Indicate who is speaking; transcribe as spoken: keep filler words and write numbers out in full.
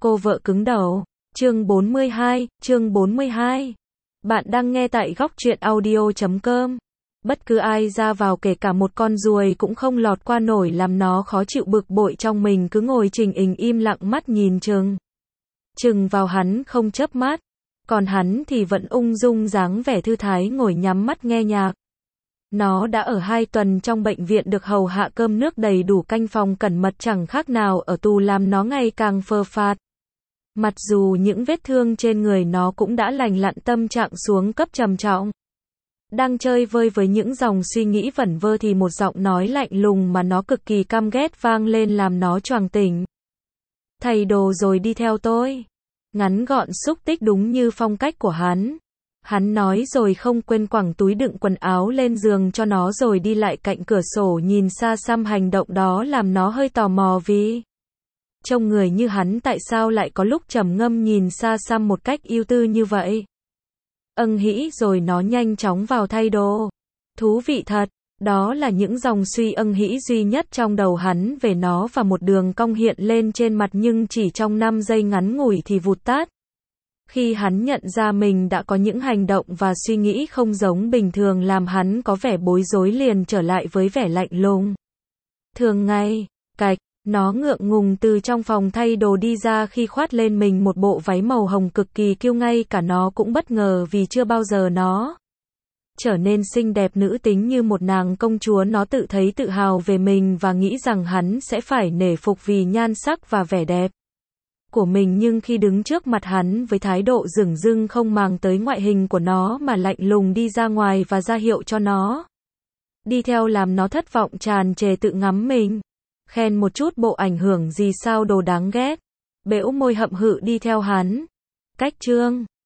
Speaker 1: Cô vợ cứng đầu. Chương bốn mươi hai, chương bốn mươi hai. Bạn đang nghe tại góc truyện audio chấm com. Bất cứ ai ra vào kể cả một con ruồi cũng không lọt qua nổi làm nó khó chịu bực bội trong mình cứ ngồi trình hình im lặng mắt nhìn chừng. Chừng vào hắn không chớp mắt. Còn hắn thì vẫn ung dung dáng vẻ thư thái ngồi nhắm mắt nghe nhạc. Nó đã ở hai tuần trong bệnh viện được hầu hạ cơm nước đầy đủ canh phòng cẩn mật chẳng khác nào ở tù làm nó ngày càng phờ phạt. Mặc dù những vết thương trên người nó cũng đã lành lặn tâm trạng xuống cấp trầm trọng. Đang chơi vơi với những dòng suy nghĩ vẩn vơ thì một giọng nói lạnh lùng mà nó cực kỳ căm ghét vang lên làm nó choàng tỉnh. Thay đồ rồi đi theo tôi. Ngắn gọn xúc tích đúng như phong cách của hắn. Hắn nói rồi không quên quẳng túi đựng quần áo lên giường cho nó rồi đi lại cạnh cửa sổ nhìn xa xăm hành động đó làm nó hơi tò mò vì trông người như hắn tại sao lại có lúc trầm ngâm nhìn xa xăm một cách ưu tư như vậy. Âng hĩ rồi nó nhanh chóng vào thay đồ. Thú vị thật, đó là những dòng suy âng hĩ duy nhất trong đầu hắn về nó và một đường cong hiện lên trên mặt nhưng chỉ trong năm giây ngắn ngủi thì vụt tắt. Khi hắn nhận ra mình đã có những hành động và suy nghĩ không giống bình thường làm hắn có vẻ bối rối liền trở lại với vẻ lạnh lùng. Thường ngày, cạch, nó ngượng ngùng từ trong phòng thay đồ đi ra khi khoác lên mình một bộ váy màu hồng cực kỳ kiêu ngay cả nó cũng bất ngờ vì chưa bao giờ nó trở nên xinh đẹp nữ tính như một nàng công chúa. Nó tự thấy tự hào về mình và nghĩ rằng hắn sẽ phải nể phục vì nhan sắc và vẻ đẹp của mình, nhưng khi đứng trước mặt hắn với thái độ dửng dưng không màng tới ngoại hình của nó mà lạnh lùng đi ra ngoài và ra hiệu cho nó đi theo làm nó thất vọng tràn trề tự ngắm mình. Khen một chút bộ ảnh hưởng gì sao đồ đáng ghét. Bẽo môi hậm hự đi theo hắn. Cách chương